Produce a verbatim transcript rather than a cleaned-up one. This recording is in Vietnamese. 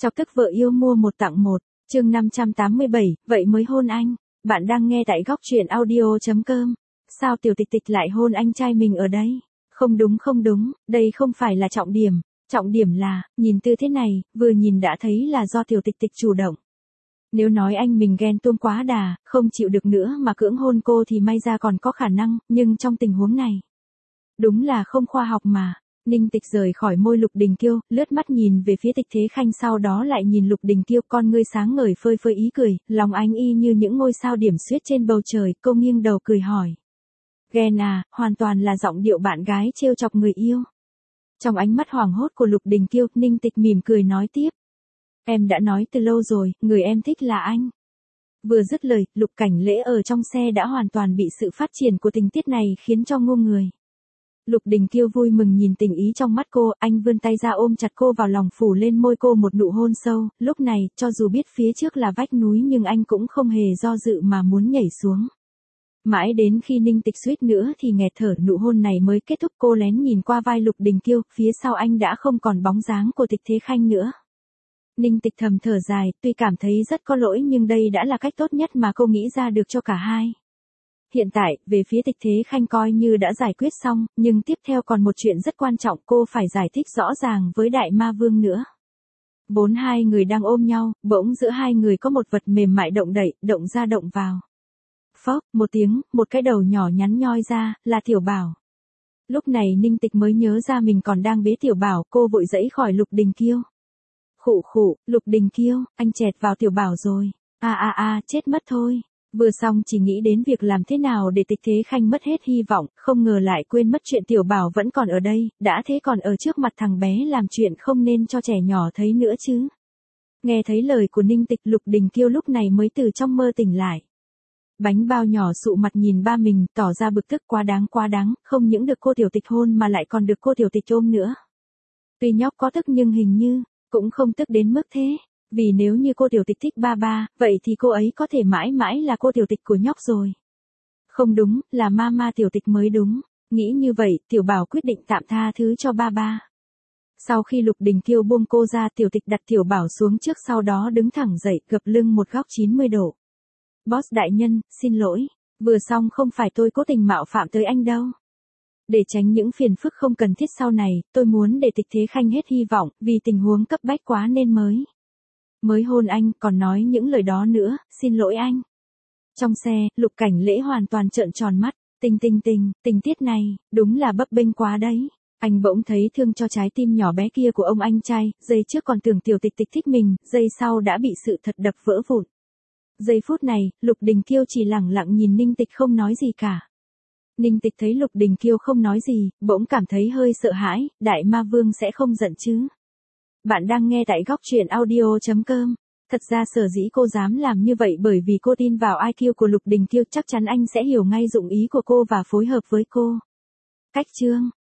Chọc tức vợ yêu mua một tặng một, chương năm trăm tám mươi bảy, vậy mới hôn anh. Bạn đang nghe tại góc truyện audio chấm com. Sao tiểu tịch tịch lại hôn anh trai mình ở đây? Không đúng không đúng, đây không phải là trọng điểm. Trọng điểm là, nhìn tư thế này, vừa nhìn đã thấy là do tiểu tịch tịch chủ động. Nếu nói anh mình ghen tuông quá đà, không chịu được nữa mà cưỡng hôn cô thì may ra còn có khả năng, nhưng trong tình huống này, đúng là không khoa học mà. Ninh Tịch rời khỏi môi Lục Đình Kiêu, lướt mắt nhìn về phía Tịch Thế Khanh, sau đó lại nhìn Lục Đình Kiêu, con ngươi sáng ngời phơi phới ý cười, lòng ánh y như những ngôi sao điểm xuyết trên bầu trời. Cô nghiêng đầu cười hỏi: ghen à? Hoàn toàn là giọng điệu bạn gái trêu chọc người yêu. Trong ánh mắt hoảng hốt của Lục Đình Kiêu, Ninh Tịch mỉm cười nói tiếp: em đã nói từ lâu rồi, người em thích là anh. Vừa dứt lời, Lục Cảnh Lễ ở trong xe đã hoàn toàn bị sự phát triển của tình tiết này khiến cho ngu người. Lục Đình Kiêu vui mừng nhìn tình ý trong mắt cô, anh vươn tay ra ôm chặt cô vào lòng, phủ lên môi cô một nụ hôn sâu. Lúc này, cho dù biết phía trước là vách núi nhưng anh cũng không hề do dự mà muốn nhảy xuống. Mãi đến khi Ninh Tịch suýt nữa thì nghẹt thở, nụ hôn này mới kết thúc. Cô lén nhìn qua vai Lục Đình Kiêu, phía sau anh đã không còn bóng dáng của Tịch Thế Khanh nữa. Ninh Tịch thầm thở dài, tuy cảm thấy rất có lỗi nhưng đây đã là cách tốt nhất mà cô nghĩ ra được cho cả hai. Hiện tại, về phía Tịch Thế Khanh coi như đã giải quyết xong, nhưng tiếp theo còn một chuyện rất quan trọng cô phải giải thích rõ ràng với Đại Ma Vương nữa. Bốn hai người đang ôm nhau, bỗng giữa hai người có một vật mềm mại động đậy, động ra động vào. Phốc, một tiếng, một cái đầu nhỏ nhắn nhoi ra, là Tiểu Bảo. Lúc này Ninh Tịch mới nhớ ra mình còn đang bế Tiểu Bảo, cô vội giãy khỏi Lục Đình Kiêu. Khụ khụ, Lục Đình Kiêu, anh chẹt vào Tiểu Bảo rồi. A a a, chết mất thôi. Vừa xong chỉ nghĩ đến việc làm thế nào để Tịch Thế Khanh mất hết hy vọng, không ngờ lại quên mất chuyện Tiểu Bảo vẫn còn ở đây, đã thế còn ở trước mặt thằng bé làm chuyện không nên cho trẻ nhỏ thấy nữa chứ. Nghe thấy lời của Ninh Tịch, Lục Đình Kiêu lúc này mới từ trong mơ tỉnh lại. Bánh bao nhỏ sụ mặt nhìn ba mình, tỏ ra bực tức, quá đáng quá đáng, không những được cô tiểu tịch hôn mà lại còn được cô tiểu tịch ôm nữa. Tuy nhóc có tức nhưng hình như cũng không tức đến mức thế. Vì nếu như cô tiểu tịch thích ba ba, vậy thì cô ấy có thể mãi mãi là cô tiểu tịch của nhóc rồi. Không đúng, là mama tiểu tịch mới đúng. Nghĩ như vậy, Tiểu Bảo quyết định tạm tha thứ cho ba ba. Sau khi Lục Đình Kiêu buông cô ra, tiểu tịch đặt Tiểu Bảo xuống trước, sau đó đứng thẳng dậy, gập lưng một góc chín mươi độ. Boss đại nhân, xin lỗi. Vừa xong không phải tôi cố tình mạo phạm tới anh đâu. Để tránh những phiền phức không cần thiết sau này, tôi muốn để Tịch Thế Khanh hết hy vọng, vì tình huống cấp bách quá nên mới. Mới hôn anh, còn nói những lời đó nữa, xin lỗi anh. Trong xe, Lục Cảnh Lễ hoàn toàn trợn tròn mắt, tình tình tình, tình tiết này, đúng là bấp bênh quá đấy. Anh bỗng thấy thương cho trái tim nhỏ bé kia của ông anh trai, giây trước còn tưởng tiểu tịch tịch thích mình, giây sau đã bị sự thật đập vỡ vụn. Giây phút này, Lục Đình Kiêu chỉ lẳng lặng nhìn Ninh Tịch không nói gì cả. Ninh Tịch thấy Lục Đình Kiêu không nói gì, bỗng cảm thấy hơi sợ hãi, Đại Ma Vương sẽ không giận chứ. Bạn đang nghe tại góc truyện audio chấm com. Thật ra sở dĩ cô dám làm như vậy bởi vì cô tin vào i kiu của Lục Đình Kiêu, chắc chắn anh sẽ hiểu ngay dụng ý của cô và phối hợp với cô. Cách chương